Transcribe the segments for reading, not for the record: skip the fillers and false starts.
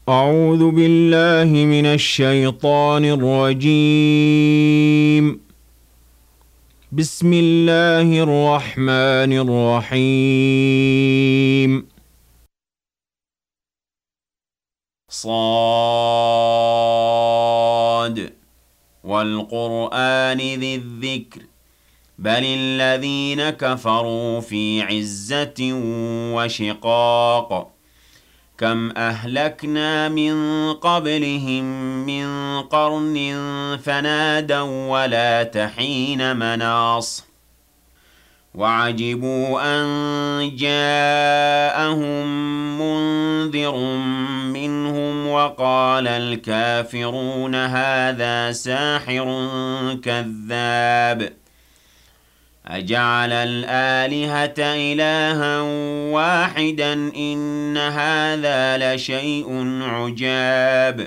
أعوذ بالله من الشيطان الرجيم. بسم الله الرحمن الرحيم. صاد والقرآن ذي الذكر بل الذين كفروا في عزة وشقاق كم أهلكنا من قبلهم من قرن فنادوا ولا تحين مناص وعجبوا أن جاءهم منذر منهم وقال الكافرون هذا ساحر كذاب أجعل الآلهة إلها واحدا إن هذا لشيء عجاب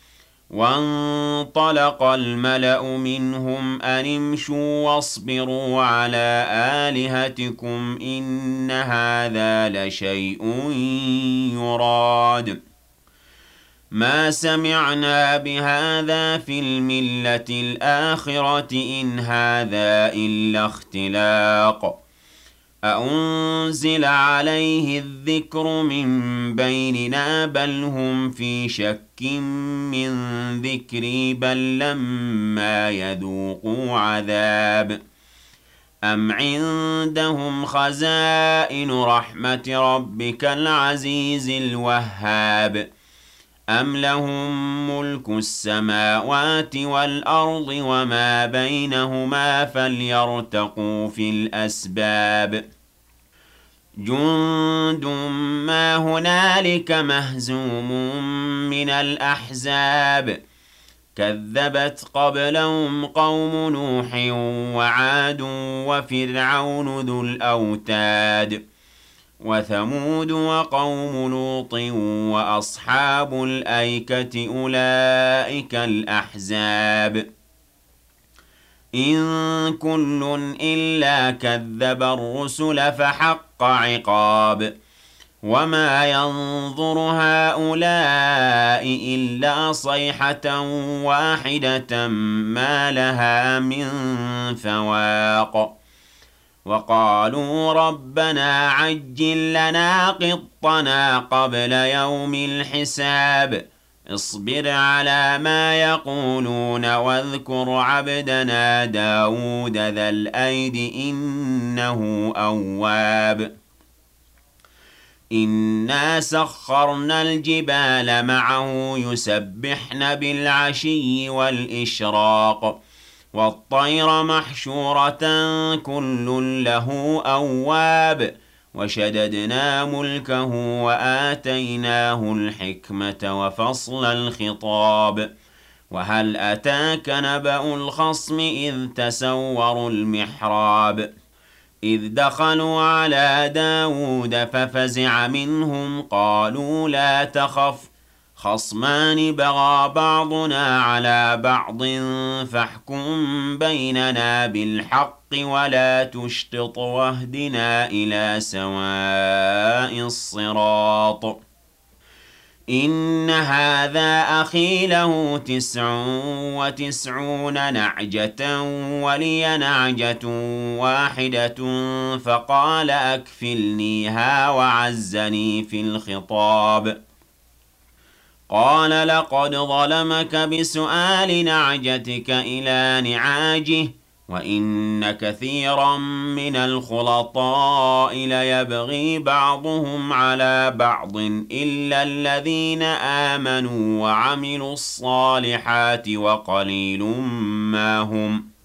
وانطلق الملأ منهم أن امشوا واصبروا على آلهتكم إن هذا لشيء يراد ما سمعنا بهذا في الملة الآخرة إن هذا إلا اختلاق أأنزل عليه الذكر من بيننا بل هم في شك من ذكري بل لما يذوقوا عذاب أم عندهم خزائن رحمة ربك العزيز الوهاب أم لهم ملك السماوات والأرض وما بينهما فليرتقوا في الأسباب جند ما هنالك مهزوم من الأحزاب كذبت قبلهم قوم نوح وعاد وفرعون ذو الأوتاد وثمود وقوم لوط وأصحاب الأيكة أولئك الأحزاب إن كل إلا كذب الرسل فحق عقاب وما ينظر هؤلاء إلا صيحة واحدة ما لها من فواق وقالوا ربنا عجل لنا قطنا قبل يوم الحساب اصبر على ما يقولون واذكر عبدنا داود ذا الأيد إنه أواب إنا سخرنا الجبال معه يسبحن بالعشي والإشراق والطير محشورة كل له أواب وشددنا ملكه وآتيناه الحكمة وفصل الخطاب وهل أتاك نبأ الخصم إذ تسوروا المحراب إذ دخلوا على داود ففزع منهم قالوا لا تخف خصمان بغى بعضنا على بعض فاحكم بيننا بالحق ولا تشطط واهدنا إلى سواء الصراط إن هذا أخي له 99 نعجة ولي نعجة واحدة فقال أكفلنيها وعزني في الخطاب قال لقد ظلمك بسؤال نعجتك إلى نعاجه وإن كثيرا من الخلطاء ليبغي بعضهم على بعض إلا الذين آمنوا وعملوا الصالحات وقليل ما هم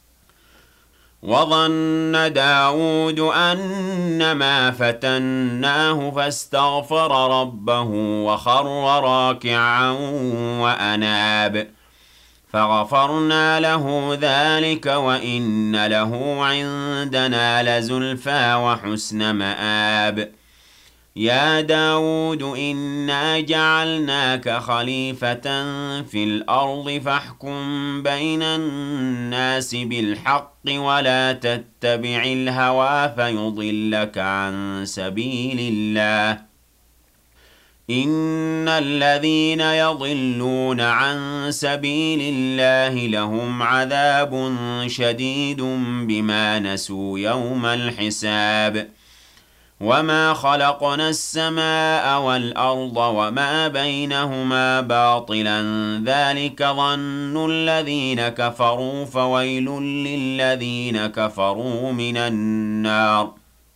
وظن داود أنما فتناه فاستغفر ربه وخر راكعا وأناب فغفرنا له ذلك وإن له عندنا لزلفى وحسن مآب يا داود إنا جعلناك خليفة في الأرض فاحكم بين الناس بالحق ولا تتبع الهوى فيضلك عن سبيل الله إن الذين يضلون عن سبيل الله لهم عذاب شديد بما نسوا يوم الحساب وما خلقنا السماء والأرض وما بينهما باطلا ذلك ظن الذين كفروا فويل للذين كفروا من النار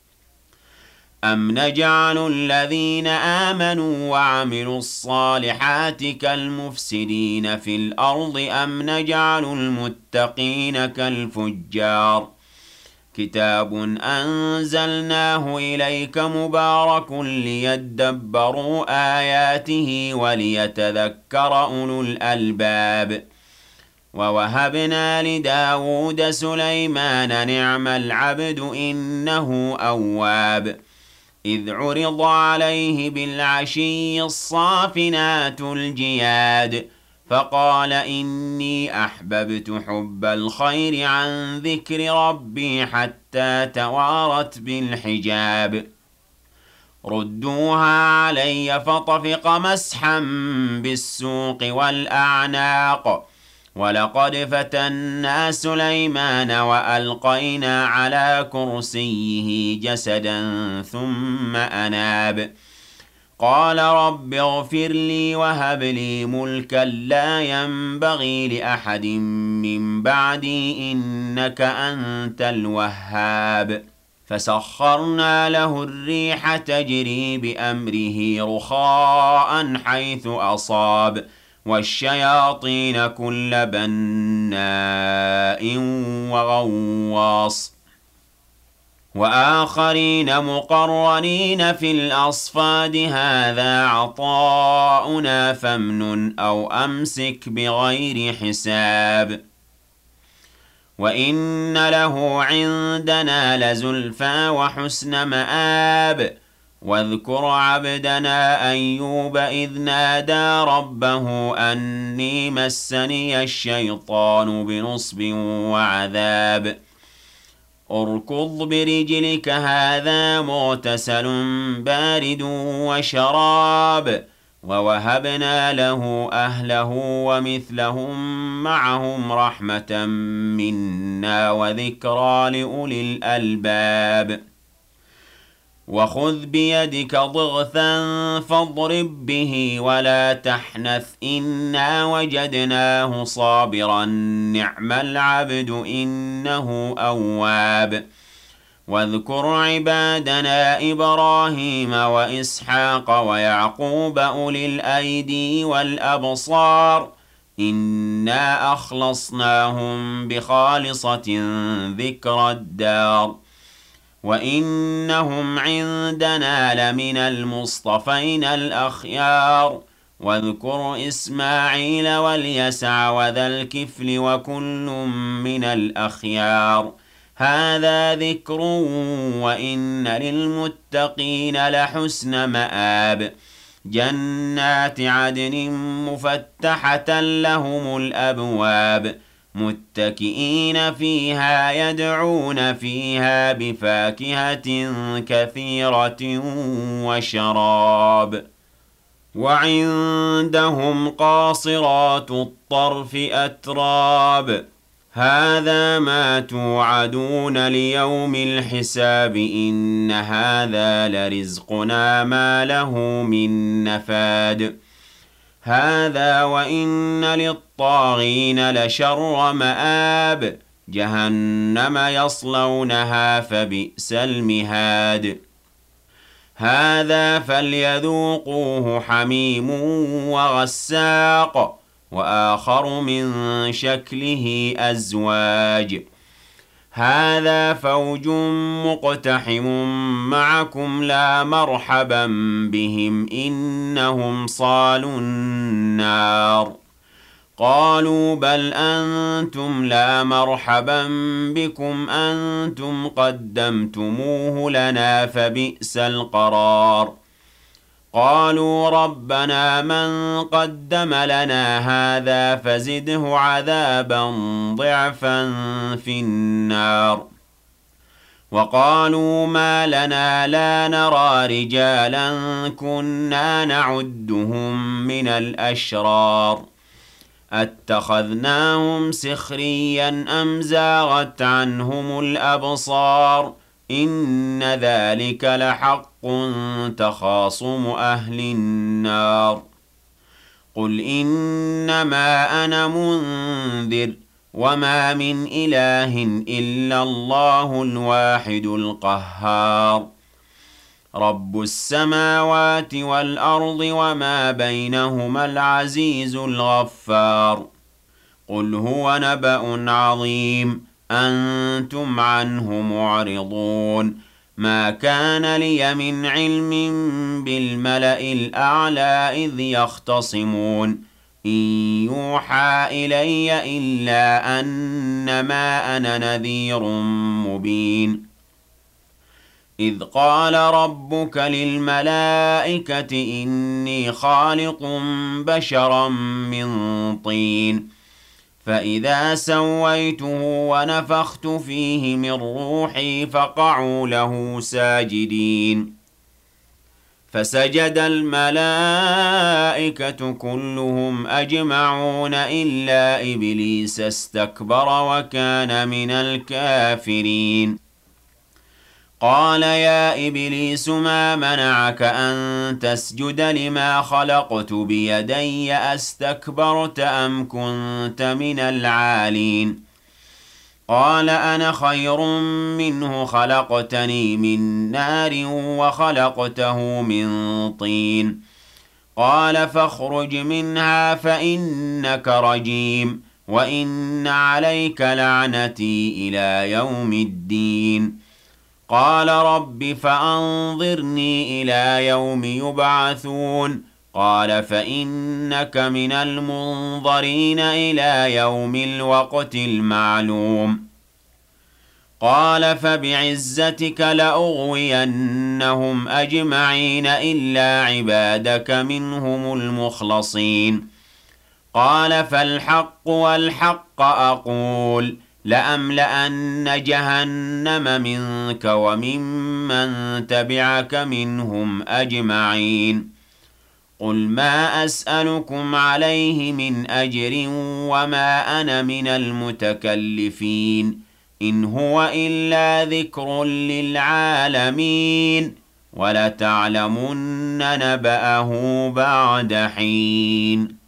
أم نجعل الذين آمنوا وعملوا الصالحات كالمفسدين في الأرض أم نجعل المتقين كالفجار كتاب أنزلناه إليك مبارك ليدبروا آياته وليتذكر أولو الألباب ووهبنا لداود سليمان نعم العبد إنه أواب إذ عرض عليه بالعشي الصافنات الجياد فقال إني أحببت حب الخير عن ذكر ربي حتى توارت بالحجاب ردوها علي فطفق مسحا بالسوق والأعناق ولقد فتنا سليمان وألقينا على كرسيه جسدا ثم أناب قال رب اغفر لي وهب لي ملكا لا ينبغي لأحد من بعدي إنك أنت الوهاب فسخرنا له الريح تجري بأمره رخاء حيث أصاب والشياطين كل بناء وغواص وآخرين مقرنين في الأصفاد هذا عطاؤنا فامنن أو أمسك بغير حساب وإن له عندنا لزلفى وحسن مآب واذكر عبدنا أيوب إذ نادى ربه أني مسني الشيطان بنصب وعذاب اركض برجلك هذا مغتسل بارد وشراب ووهبنا له أهله ومثلهم معهم رحمة منا وذكرى لأولي الألباب وخذ بيدك ضغثا فاضرب به ولا تحنث إنا وجدناه صابرا نعم العبد إنه أواب واذكر عبادنا إبراهيم وإسحاق ويعقوب أولي الأيدي والأبصار إنا أخلصناهم بخالصة ذكر الدار وإنهم عندنا لمن المصطفين الأخيار واذكر إسماعيل واليسع وذا الكفل وكل من الأخيار هذا ذكر وإن للمتقين لحسن مآب جنات عدن مفتحة لهم الأبواب متكئين فيها يدعون فيها بفاكهة كثيرة وشراب وعندهم قاصرات الطرف أتراب هذا ما توعدون ليوم الحساب إن هذا لرزقنا ما له من نفاد هذا وإن للطاغين لشر مآب جهنم يصلونها فبئس المهاد هذا فليذوقوه حميم وغساق وآخر من شكله أزواج هذا فوج مقتحم معكم لا مرحبا بهم إنهم صالوا النار قالوا بل أنتم لا مرحبا بكم أنتم قدمتموه لنا فبئس القرار قالوا ربنا من قدم لنا هذا فزده عذابا ضعفا في النار وقالوا ما لنا لا نرى رجالا كنا نعدهم من الأشرار أتخذناهم سخريا أم زاغت عنهم الأبصار إن ذلك لحق تخاصم أهل النار قل إنما أنا منذر وما من إله إلا الله الواحد القهار رب السماوات والأرض وما بينهما العزيز الغفار قل هو نبأ عظيم أنتم عنه معرضون ما كان لي من علم بالملأ الأعلى إذ يختصمون إن يوحى إلي إلا أنما أنا نذير مبين إذ قال ربك للملائكة إني خالق بشرا من طين فإذا سويته ونفخت فيه من روحي فقعوا له ساجدين فسجد الملائكة كلهم أجمعون إلا إبليس استكبر وكان من الكافرين قال يا إبليس ما منعك أن تسجد لما خلقت بيدي أستكبرت أم كنت من العالين قال أنا خير منه خلقتني من نار وخلقته من طين قال فاخرج منها فإنك رجيم وإن عليك لعنتي إلى يوم الدين قال رب فأنظرني إلى يوم يبعثون قال فإنك من المنظرين إلى يوم الوقت المعلوم قال فبعزتك لأغوينهم أجمعين إلا عبادك منهم المخلصين قال فالحق والحق أقول لأملأن جهنم منك وممن تبعك منهم أجمعين قل ما أسألكم عليه من أجر وما أنا من المتكلفين إن هو إلا ذكر للعالمين ولتعلمن نبأه بعد حين